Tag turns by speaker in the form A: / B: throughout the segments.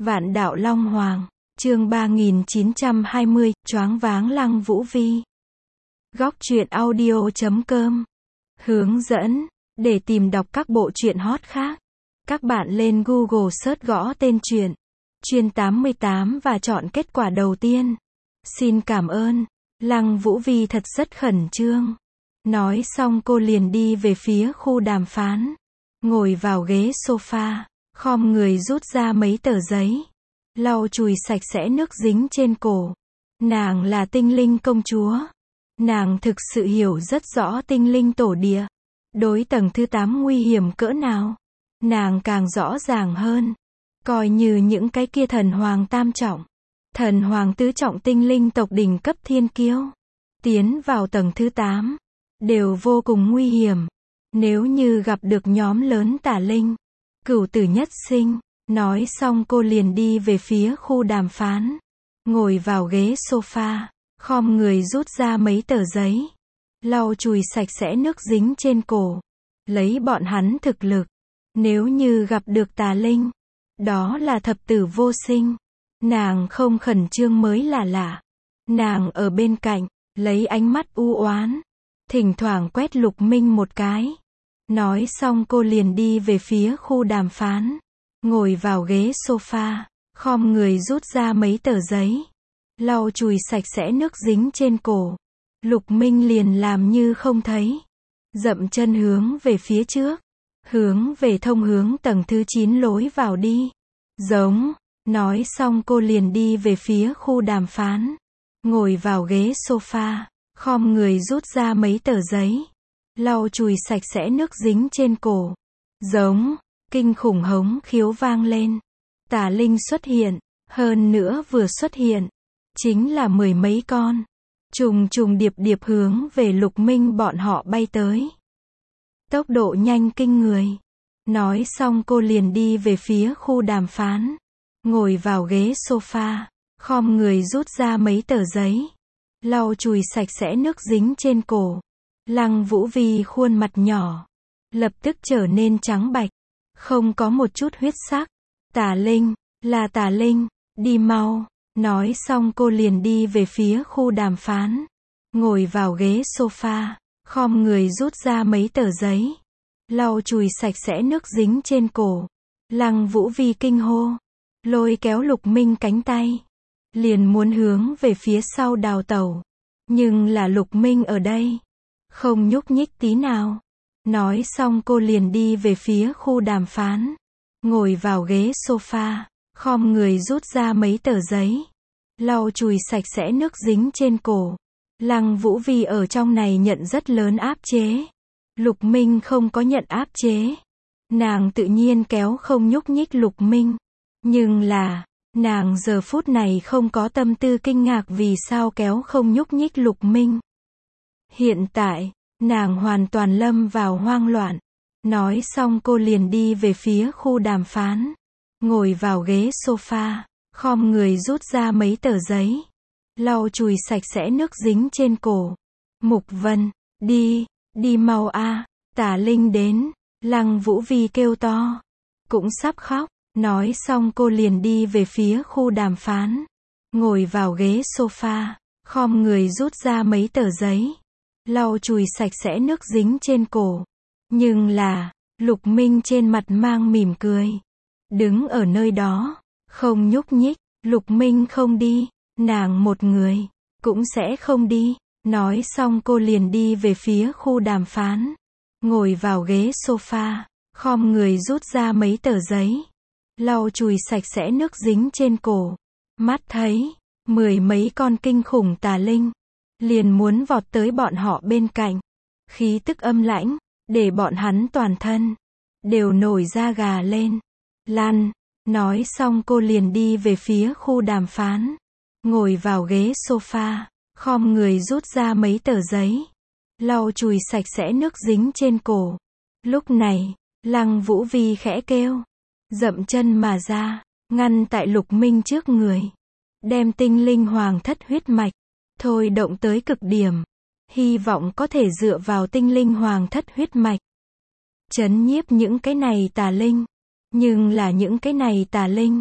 A: Vạn đạo Long Hoàng, chương 3920, choáng váng Lăng Vũ Vi. Góc truyện audio.com. Hướng dẫn, để tìm đọc các bộ truyện hot khác, các bạn lên Google search gõ tên truyện, Chuyên 88 và chọn kết quả đầu tiên. Xin cảm ơn. Lăng Vũ Vi thật rất khẩn trương. Nói xong cô liền đi về phía khu đàm phán. Ngồi vào ghế sofa, khom người rút ra mấy tờ giấy, lau chùi sạch sẽ nước dính trên cổ. Nàng là tinh linh công chúa. Nàng thực sự hiểu rất rõ tinh linh tổ địa. Đối tầng thứ 8 nguy hiểm cỡ nào, nàng càng rõ ràng hơn. Coi như những cái kia thần hoàng tam trọng, thần hoàng tứ trọng tinh linh tộc đỉnh cấp thiên kiêu, tiến vào tầng thứ 8, đều vô cùng nguy hiểm. Nếu như gặp được nhóm lớn tà linh, cửu tử nhất sinh. Nói xong cô liền đi về phía khu đàm phán. Ngồi vào ghế sofa, khom người rút ra mấy tờ giấy, lau chùi sạch sẽ nước dính trên cổ. Lấy bọn hắn thực lực, nếu như gặp được tà linh, đó là thập tử vô sinh. Nàng không khẩn trương mới là lạ. Nàng ở bên cạnh, lấy ánh mắt u oán, thỉnh thoảng quét Lục Minh một cái. Nói xong cô liền đi về phía khu đàm phán. Ngồi vào ghế sofa, khom người rút ra mấy tờ giấy, lau chùi sạch sẽ nước dính trên cổ. Lục Minh liền làm như không thấy, dậm chân hướng về phía trước, hướng về thông hướng tầng thứ 9 lối vào đi. Giống. Nói xong cô liền đi về phía khu đàm phán. Ngồi vào ghế sofa, khom người rút ra mấy tờ giấy, lau chùi sạch sẽ nước dính trên cổ. Giống. Kinh khủng hống khiếu vang lên. Tà linh xuất hiện, hơn nữa vừa xuất hiện, chính là mười mấy con. Trùng trùng điệp điệp hướng về Lục Minh bọn họ bay tới. Tốc độ nhanh kinh người. Nói xong cô liền đi về phía khu đàm phán. Ngồi vào ghế sofa, khom người rút ra mấy tờ giấy, lau chùi sạch sẽ nước dính trên cổ. Lăng Vũ Vi khuôn mặt nhỏ lập tức trở nên trắng bạch, không có một chút huyết sắc. Tà linh, là tà linh, đi mau. Nói xong cô liền đi về phía khu đàm phán. Ngồi vào ghế sofa, khom người rút ra mấy tờ giấy, lau chùi sạch sẽ nước dính trên cổ. Lăng Vũ Vi kinh hô, lôi kéo Lục Minh cánh tay, liền muốn hướng về phía sau đào tẩu. Nhưng là Lục Minh ở đây, không nhúc nhích tí nào. Nói xong cô liền đi về phía khu đàm phán. Ngồi vào ghế sofa, khom người rút ra mấy tờ giấy, lau chùi sạch sẽ nước dính trên cổ. Lăng Vũ Vi ở trong này nhận rất lớn áp chế. Lục Minh không có nhận áp chế. Nàng tự nhiên kéo không nhúc nhích Lục Minh. Nhưng là, nàng giờ phút này không có tâm tư kinh ngạc vì sao kéo không nhúc nhích Lục Minh. Hiện tại, nàng hoàn toàn lâm vào hoang loạn. Nói xong cô liền đi về phía khu đàm phán. Ngồi vào ghế sofa, khom người rút ra mấy tờ giấy, lau chùi sạch sẽ nước dính trên cổ. Mục Vân, đi mau a, tà linh đến. Lăng Vũ Vi kêu to, cũng sắp khóc. Nói xong cô liền đi về phía khu đàm phán. Ngồi vào ghế sofa, khom người rút ra mấy tờ giấy, lau chùi sạch sẽ nước dính trên cổ. Nhưng là, Lục Minh trên mặt mang mỉm cười, đứng ở nơi đó, không nhúc nhích. Lục Minh không đi, nàng một người cũng sẽ không đi. Nói xong cô liền đi về phía khu đàm phán. Ngồi vào ghế sofa, khom người rút ra mấy tờ giấy, lau chùi sạch sẽ nước dính trên cổ. Mắt thấy mười mấy con kinh khủng tà linh liền muốn vọt tới bọn họ bên cạnh. Khí tức âm lãnh, để bọn hắn toàn thân đều nổi da gà lên. Lăn. Nói xong cô liền đi về phía khu đàm phán. Ngồi vào ghế sofa, khom người rút ra mấy tờ giấy, lau chùi sạch sẽ nước dính trên cổ. Lúc này, Lăng Vũ Vi khẽ kêu, dậm chân mà ra, ngăn tại Lục Minh trước người. Đem tinh linh hoàng thất huyết mạch thôi động tới cực điểm. Hy vọng có thể dựa vào tinh linh hoàng thất huyết mạch trấn nhiếp những cái này tà linh. Nhưng là những cái này tà linh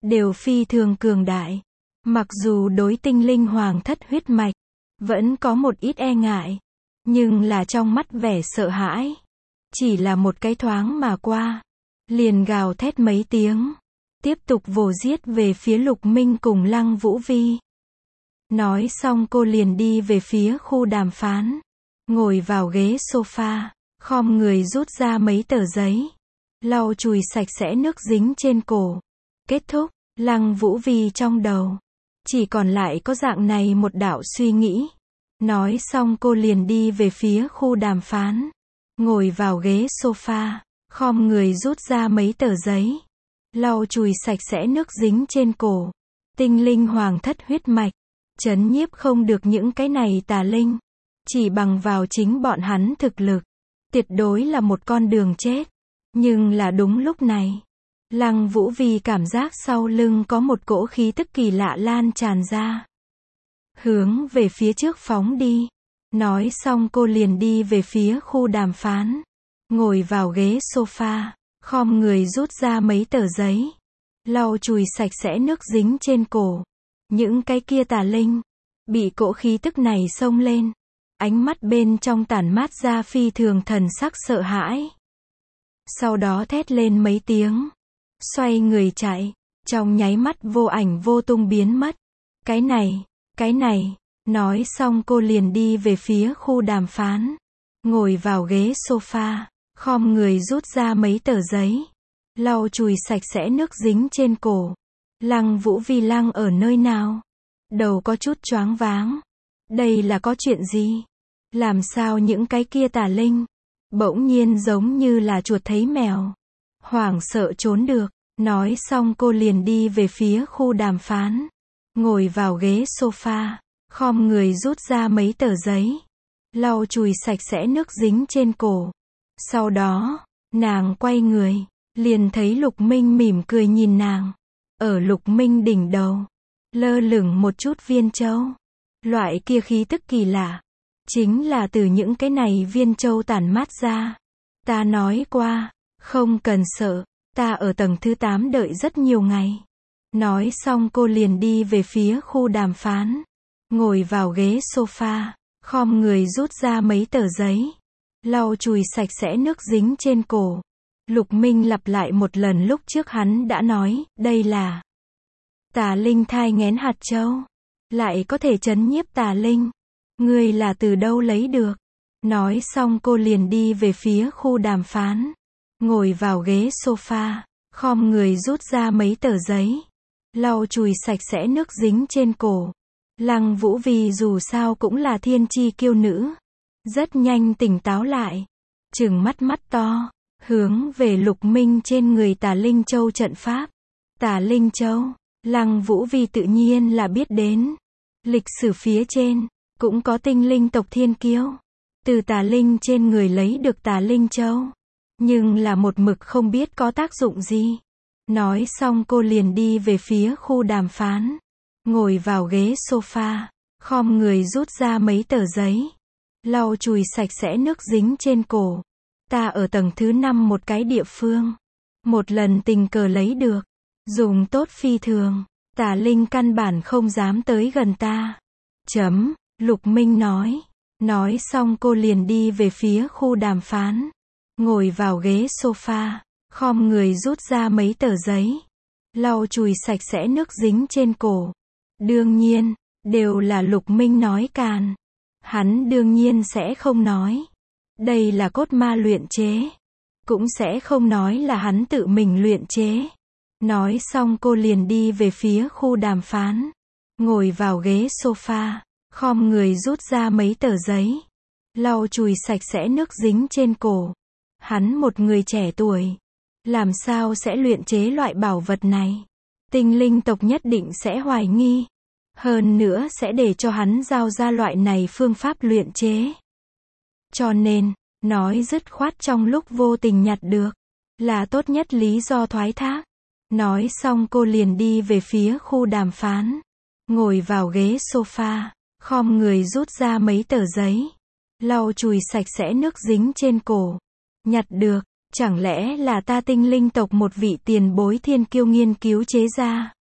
A: đều phi thường cường đại. Mặc dù đối tinh linh hoàng thất huyết mạch, vẫn có một ít e ngại, nhưng là trong mắt vẻ sợ hãi. Chỉ là một cái thoáng mà qua, liền gào thét mấy tiếng, tiếp tục vồ giết về phía Lục Minh cùng Lăng Vũ Vi. Nói xong cô liền đi về phía khu đàm phán, ngồi vào ghế sofa, khom người rút ra mấy tờ giấy, lau chùi sạch sẽ nước dính trên cổ. Kết thúc, Lăng Vũ Vi trong đầu chỉ còn lại có dạng này một đạo suy nghĩ. Nói xong cô liền đi về phía khu đàm phán, ngồi vào ghế sofa, khom người rút ra mấy tờ giấy, lau chùi sạch sẽ nước dính trên cổ. Tinh linh hoàng thất huyết mạch, trấn nhiếp không được những cái này tà linh. Chỉ bằng vào chính bọn hắn thực lực, tuyệt đối là một con đường chết. Nhưng là đúng lúc này, Lăng Vũ Vi cảm giác sau lưng có một cỗ khí tức kỳ lạ lan tràn ra, hướng về phía trước phóng đi. Nói xong cô liền đi về phía khu đàm phán, ngồi vào ghế sofa, khom người rút ra mấy tờ giấy, lau chùi sạch sẽ nước dính trên cổ. Những cái kia tà linh bị cỗ khí tức này xông lên, ánh mắt bên trong tản mát ra phi thường thần sắc sợ hãi. Sau đó thét lên mấy tiếng, xoay người chạy, trong nháy mắt vô ảnh vô tung biến mất. Cái này, nói xong cô liền đi về phía khu đàm phán, ngồi vào ghế sofa, khom người rút ra mấy tờ giấy, lau chùi sạch sẽ nước dính trên cổ. Lăng Vũ Vi Lăng ở nơi nào? Đầu có chút choáng váng. Đây là có chuyện gì? Làm sao những cái kia tà linh bỗng nhiên giống như là chuột thấy mèo, hoảng sợ trốn được. Nói xong cô liền đi về phía khu đàm phán, ngồi vào ghế sofa, khom người rút ra mấy tờ giấy, lau chùi sạch sẽ nước dính trên cổ. Sau đó, nàng quay người, liền thấy Lục Minh mỉm cười nhìn nàng. Ở Lục Minh đỉnh đầu, lơ lửng một chút viên châu. Loại kia khí tức kỳ lạ, chính là từ những cái này viên châu tản mát ra. Ta nói qua, không cần sợ, ta ở tầng thứ 8 đợi rất nhiều ngày. Nói xong cô liền đi về phía khu đàm phán, ngồi vào ghế sofa, khom người rút ra mấy tờ giấy, lau chùi sạch sẽ nước dính trên cổ. Lục Minh lặp lại một lần lúc trước hắn đã nói, đây là tà linh thai nghén hạt châu, lại có thể trấn nhiếp tà linh. Ngươi là từ đâu lấy được? Nói xong cô liền đi về phía khu đàm phán, ngồi vào ghế sofa, khom người rút ra mấy tờ giấy, lau chùi sạch sẽ nước dính trên cổ. Lăng Vũ Vi dù sao cũng là thiên chi kiêu nữ, rất nhanh tỉnh táo lại, trừng mắt mắt to, hướng về Lục Minh trên người tà linh châu trận pháp. Tà linh châu, Lăng Vũ Vi tự nhiên là biết đến. Lịch sử phía trên, cũng có tinh linh tộc thiên kiêu, từ tà linh trên người lấy được tà linh châu, nhưng là một mực không biết có tác dụng gì. Nói xong cô liền đi về phía khu đàm phán, ngồi vào ghế sofa, khom người rút ra mấy tờ giấy, lau chùi sạch sẽ nước dính trên cổ. Ta ở tầng thứ 5 một cái địa phương, một lần tình cờ lấy được, dùng tốt phi thường, tà linh căn bản không dám tới gần ta. Lục Minh nói. Nói xong cô liền đi về phía khu đàm phán, ngồi vào ghế sofa, khom người rút ra mấy tờ giấy, lau chùi sạch sẽ nước dính trên cổ. Đương nhiên, đều là Lục Minh nói càn. Hắn đương nhiên sẽ không nói đây là cốt ma luyện chế, cũng sẽ không nói là hắn tự mình luyện chế. Nói xong cô liền đi về phía khu đàm phán, ngồi vào ghế sofa, khom người rút ra mấy tờ giấy, lau chùi sạch sẽ nước dính trên cổ. Hắn một người trẻ tuổi, làm sao sẽ luyện chế loại bảo vật này? Tinh linh tộc nhất định sẽ hoài nghi, hơn nữa sẽ để cho hắn giao ra loại này phương pháp luyện chế. Cho nên, nói dứt khoát trong lúc vô tình nhặt được, là tốt nhất lý do thoái thác. Nói xong cô liền đi về phía khu đàm phán, ngồi vào ghế sofa, khom người rút ra mấy tờ giấy, lau chùi sạch sẽ nước dính trên cổ. Nhặt được, chẳng lẽ là ta tinh linh tộc một vị tiền bối thiên kiêu nghiên cứu chế ra?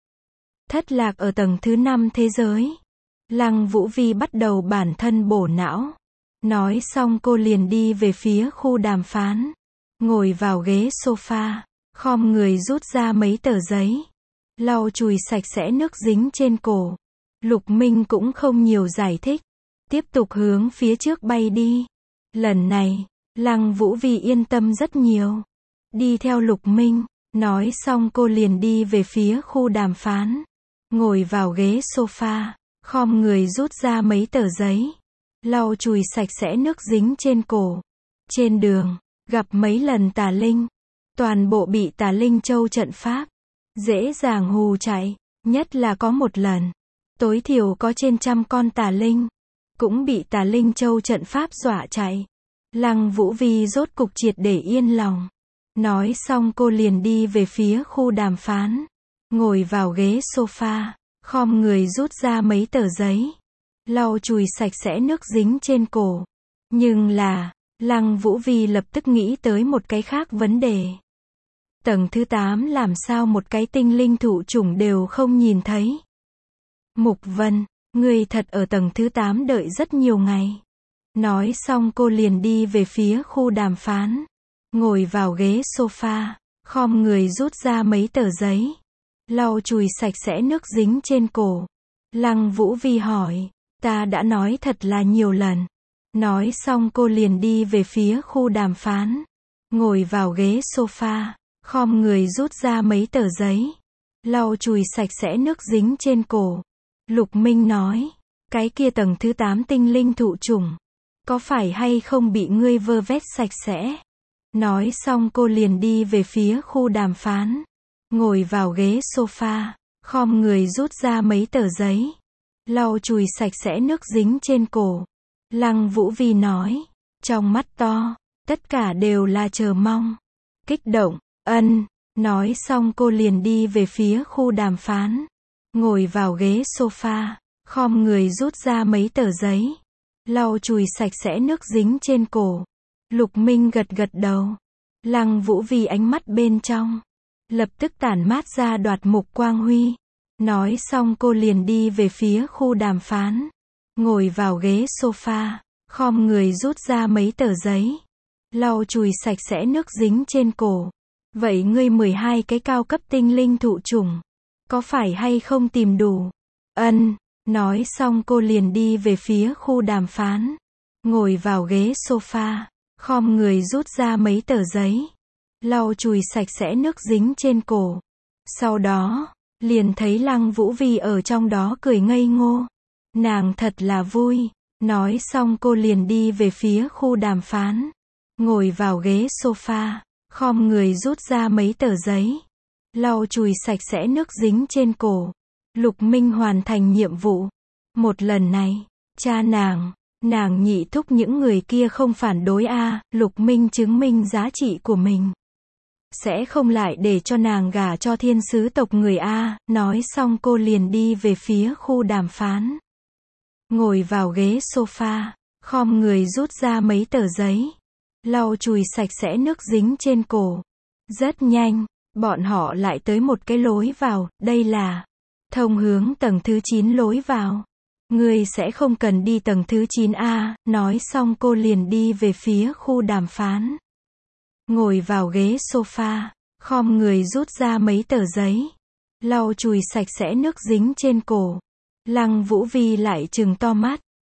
A: Thất lạc ở tầng thứ 5 thế giới. Lăng Vũ Vi bắt đầu bản thân bổ não. Nói xong cô liền đi về phía khu đàm phán. Ngồi vào ghế sofa, khom người rút ra mấy tờ giấy. Lau chùi sạch sẽ nước dính trên cổ. Lục Minh cũng không nhiều giải thích. Tiếp tục hướng phía trước bay đi. Lần này, Lăng Vũ Vi yên tâm rất nhiều. Đi theo Lục Minh. Nói xong cô liền đi về phía khu đàm phán. Ngồi vào ghế sofa, khom người rút ra mấy tờ giấy. Lau chùi sạch sẽ nước dính trên cổ. Trên đường, gặp mấy lần tà linh. Toàn bộ bị tà linh châu trận pháp. Dễ dàng hù chạy. Nhất là có một lần. Tối thiểu có trên 100 con tà linh. Cũng bị tà linh châu trận pháp dọa chạy. Lăng Vũ Vi rốt cục triệt để yên lòng. Nói xong cô liền đi về phía khu đàm phán. Ngồi vào ghế sofa, khom người rút ra mấy tờ giấy. Lau chùi sạch sẽ nước dính trên cổ. Nhưng là, Lăng Vũ Vi lập tức nghĩ tới một cái khác vấn đề. Tầng thứ 8 làm sao một cái tinh linh thụ chủng đều không nhìn thấy. Mục Vân, người thật ở tầng thứ 8 đợi rất nhiều ngày. Nói xong cô liền đi về phía khu đàm phán. Ngồi vào ghế sofa, khom người rút ra mấy tờ giấy. Lau chùi sạch sẽ nước dính trên cổ. Lăng Vũ Vi hỏi, ta đã nói thật là nhiều lần. Nói xong cô liền đi về phía khu đàm phán. Ngồi vào ghế sofa, khom người rút ra mấy tờ giấy. Lau chùi sạch sẽ nước dính trên cổ. Lục Minh nói, cái kia tầng thứ 8 tinh linh thụ chủng. Có phải hay không bị ngươi vơ vét sạch sẽ? Nói xong cô liền đi về phía khu đàm phán. Ngồi vào ghế sofa, khom người rút ra mấy tờ giấy. Lau chùi sạch sẽ nước dính trên cổ. Lăng Vũ Vi nói, trong mắt to, tất cả đều là chờ mong. Kích động, nói xong cô liền đi về phía khu đàm phán. Ngồi vào ghế sofa, khom người rút ra mấy tờ giấy. Lau chùi sạch sẽ nước dính trên cổ. Lục Minh gật gật đầu. Lăng Vũ Vi ánh mắt bên trong lập tức tản mát ra đoạt mục quang huy. Nói xong cô liền đi về phía khu đàm phán. Ngồi vào ghế sofa, khom người rút ra mấy tờ giấy. Lau chùi sạch sẽ nước dính trên cổ. Vậy ngươi 12 cái cao cấp tinh linh thụ chủng, có phải hay không tìm đủ? Nói xong cô liền đi về phía khu đàm phán. Ngồi vào ghế sofa, khom người rút ra mấy tờ giấy. Lau chùi sạch sẽ nước dính trên cổ. Sau đó, liền thấy Lăng Vũ Vi ở trong đó cười ngây ngô. Nàng thật là vui. Nói xong cô liền đi về phía khu đàm phán. Ngồi vào ghế sofa, khom người rút ra mấy tờ giấy. Lau chùi sạch sẽ nước dính trên cổ. Lục Minh hoàn thành nhiệm vụ. Một lần này, cha nàng nhị thúc những người kia không phản đối a. Lục Minh chứng minh giá trị của mình. Sẽ không lại để cho nàng gả cho thiên sứ tộc người a. Nói xong cô liền đi về phía khu đàm phán. Ngồi vào ghế sofa, khom người rút ra mấy tờ giấy. Lau chùi sạch sẽ nước dính trên cổ. Rất nhanh, bọn họ lại tới một cái lối vào, đây là thông hướng tầng thứ 9 lối vào. Ngươi sẽ không cần đi tầng thứ 9A, nói xong cô liền đi về phía khu đàm phán. Ngồi vào ghế sofa, khom người rút ra mấy tờ giấy. Lau chùi sạch sẽ nước dính trên cổ. Lăng Vũ Vi lại trừng to mắt.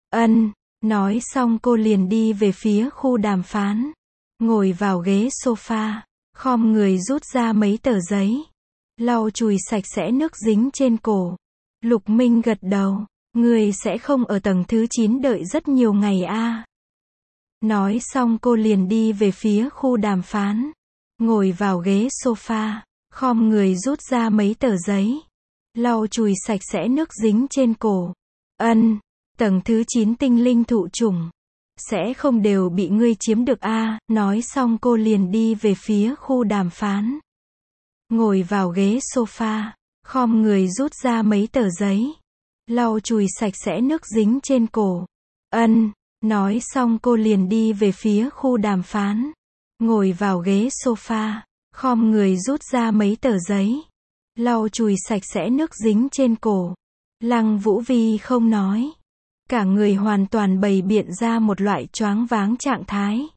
A: Nói xong cô liền đi về phía khu đàm phán. Ngồi vào ghế sofa, khom người rút ra mấy tờ giấy. Lau chùi sạch sẽ nước dính trên cổ. Lục Minh gật đầu. Người sẽ không ở tầng thứ 9 đợi rất nhiều ngày a. Nói xong cô liền đi về phía khu đàm phán. Ngồi vào ghế sofa, khom người rút ra mấy tờ giấy. Lau chùi sạch sẽ nước dính trên cổ. Tầng thứ 9 tinh linh thụ chủng. Sẽ không đều bị ngươi chiếm được a. Nói xong cô liền đi về phía khu đàm phán. Ngồi vào ghế sofa, khom người rút ra mấy tờ giấy. Lau chùi sạch sẽ nước dính trên cổ. Nói xong cô liền đi về phía khu đàm phán. Ngồi vào ghế sofa, khom người rút ra mấy tờ giấy. lau chùi sạch sẽ nước dính trên cổ. Lăng Vũ Vi không nói. Cả người hoàn toàn bày biện ra một loại choáng váng trạng thái.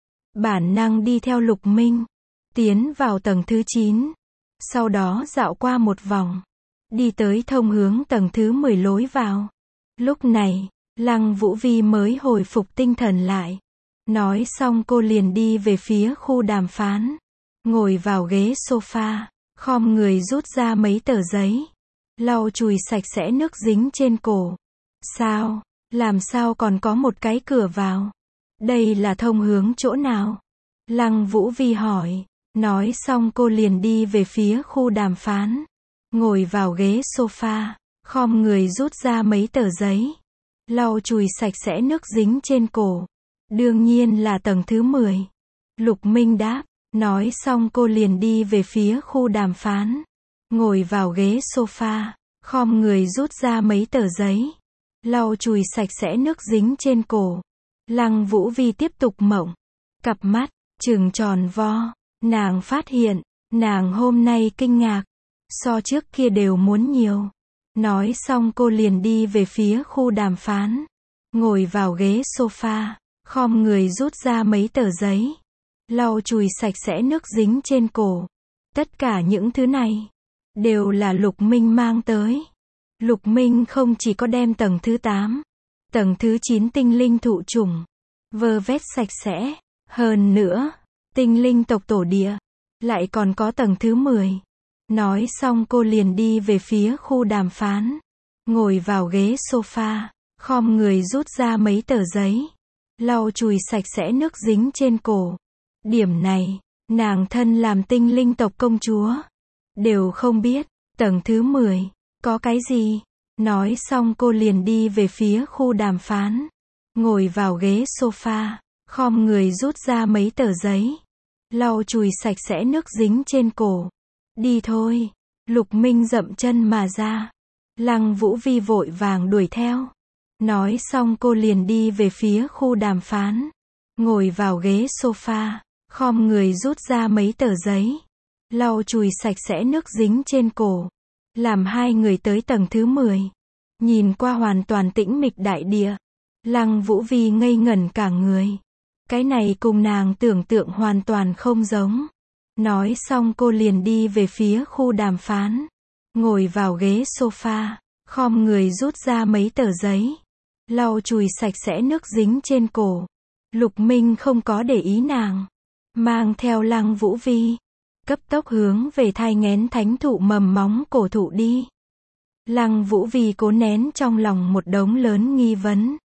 A: Bản năng đi theo Lục Minh. Tiến vào tầng thứ 9. Sau đó dạo qua một vòng. Đi tới thông hướng tầng thứ 10 lối vào. Lúc này, Lăng Vũ Vi mới hồi phục tinh thần lại. Nói xong cô liền đi về phía khu đàm phán. Ngồi vào ghế sofa, khom người rút ra mấy tờ giấy. Lau chùi sạch sẽ nước dính trên cổ. Sao? Làm sao còn có một cái cửa vào? Đây là thông hướng chỗ nào? Lăng Vũ Vi hỏi. Nói xong cô liền đi về phía khu đàm phán. Ngồi vào ghế sofa, khom người rút ra mấy tờ giấy. Lau chùi sạch sẽ nước dính trên cổ. Đương nhiên là tầng thứ 10. Lục Minh đáp. Nói xong cô liền đi về phía khu đàm phán. Ngồi vào ghế sofa, khom người rút ra mấy tờ giấy. Lau chùi sạch sẽ nước dính trên cổ. Lăng Vũ Vi tiếp tục mộng. Cặp mắt trừng tròn vo. Nàng phát hiện, nàng hôm nay kinh ngạc. So trước kia đều muốn nhiều. Nói xong cô liền đi về phía khu đàm phán. Ngồi vào ghế sofa, khom người rút ra mấy tờ giấy. Lau chùi sạch sẽ nước dính trên cổ. Tất cả những thứ này đều là Lục Minh mang tới. Lục Minh không chỉ có đem tầng thứ 8, tầng thứ 9 tinh linh thụ chủng vơ vét sạch sẽ. Hơn nữa, tinh linh tộc tổ địa lại còn có tầng thứ 10. Nói xong cô liền đi về phía khu đàm phán. Ngồi vào ghế sofa, khom người rút ra mấy tờ giấy. Lau chùi sạch sẽ nước dính trên cổ. Điểm này, nàng thân làm tinh linh tộc công chúa đều không biết. Tầng thứ 10 có cái gì? Nói xong cô liền đi về phía khu đàm phán. Ngồi vào ghế sofa, khom người rút ra mấy tờ giấy. Lau chùi sạch sẽ nước dính trên cổ. Đi thôi. Lục Minh dậm chân mà ra. Lăng Vũ Vi vội vàng đuổi theo. Nói xong cô liền đi về phía khu đàm phán. Ngồi vào ghế sofa, khom người rút ra mấy tờ giấy. Lau chùi sạch sẽ nước dính trên cổ. Làm hai người tới tầng thứ 10. Nhìn qua hoàn toàn tĩnh mịch đại địa. Lăng Vũ Vi ngây ngẩn cả người. Cái này cùng nàng tưởng tượng hoàn toàn không giống. Nói xong cô liền đi về phía khu đàm phán. Ngồi vào ghế sofa, khom người rút ra mấy tờ giấy. Lau chùi sạch sẽ nước dính trên cổ. Lục Minh không có để ý nàng. Mang theo Lăng Vũ Vi. Cấp tốc hướng về thai nghén thánh thụ mầm móng cổ thụ đi. Lăng Vũ Vi cố nén trong lòng một đống lớn nghi vấn.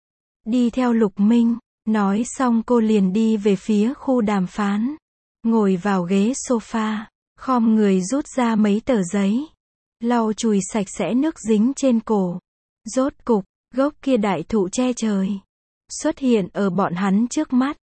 A: Đi theo Lục Minh. Nói xong cô liền đi về phía khu đàm phán. Ngồi vào ghế sofa, khom người rút ra mấy tờ giấy. Lau chùi sạch sẽ nước dính trên cổ. Rốt cục, gốc kia đại thụ che trời xuất hiện ở bọn hắn trước mắt.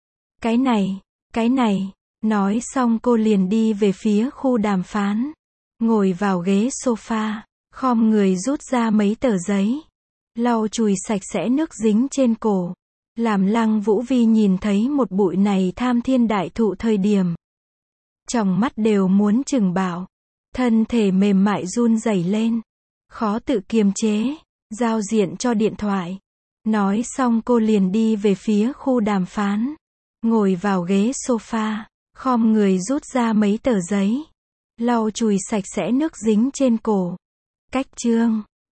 A: Cái này, nói xong cô liền đi về phía khu đàm phán. Ngồi vào ghế sofa, khom người rút ra mấy tờ giấy. Lau chùi sạch sẽ nước dính trên cổ. Làm Lăng Vũ Vi nhìn thấy một bụi này tham thiên đại thụ thời điểm. Trong mắt đều muốn chừng bảo. Thân thể mềm mại run rẩy lên. Khó tự kiềm chế. Giao diện cho điện thoại. Nói xong cô liền đi về phía khu đàm phán. Ngồi vào ghế sofa, khom người rút ra mấy tờ giấy. Lau chùi sạch sẽ nước dính trên cổ. Cách chương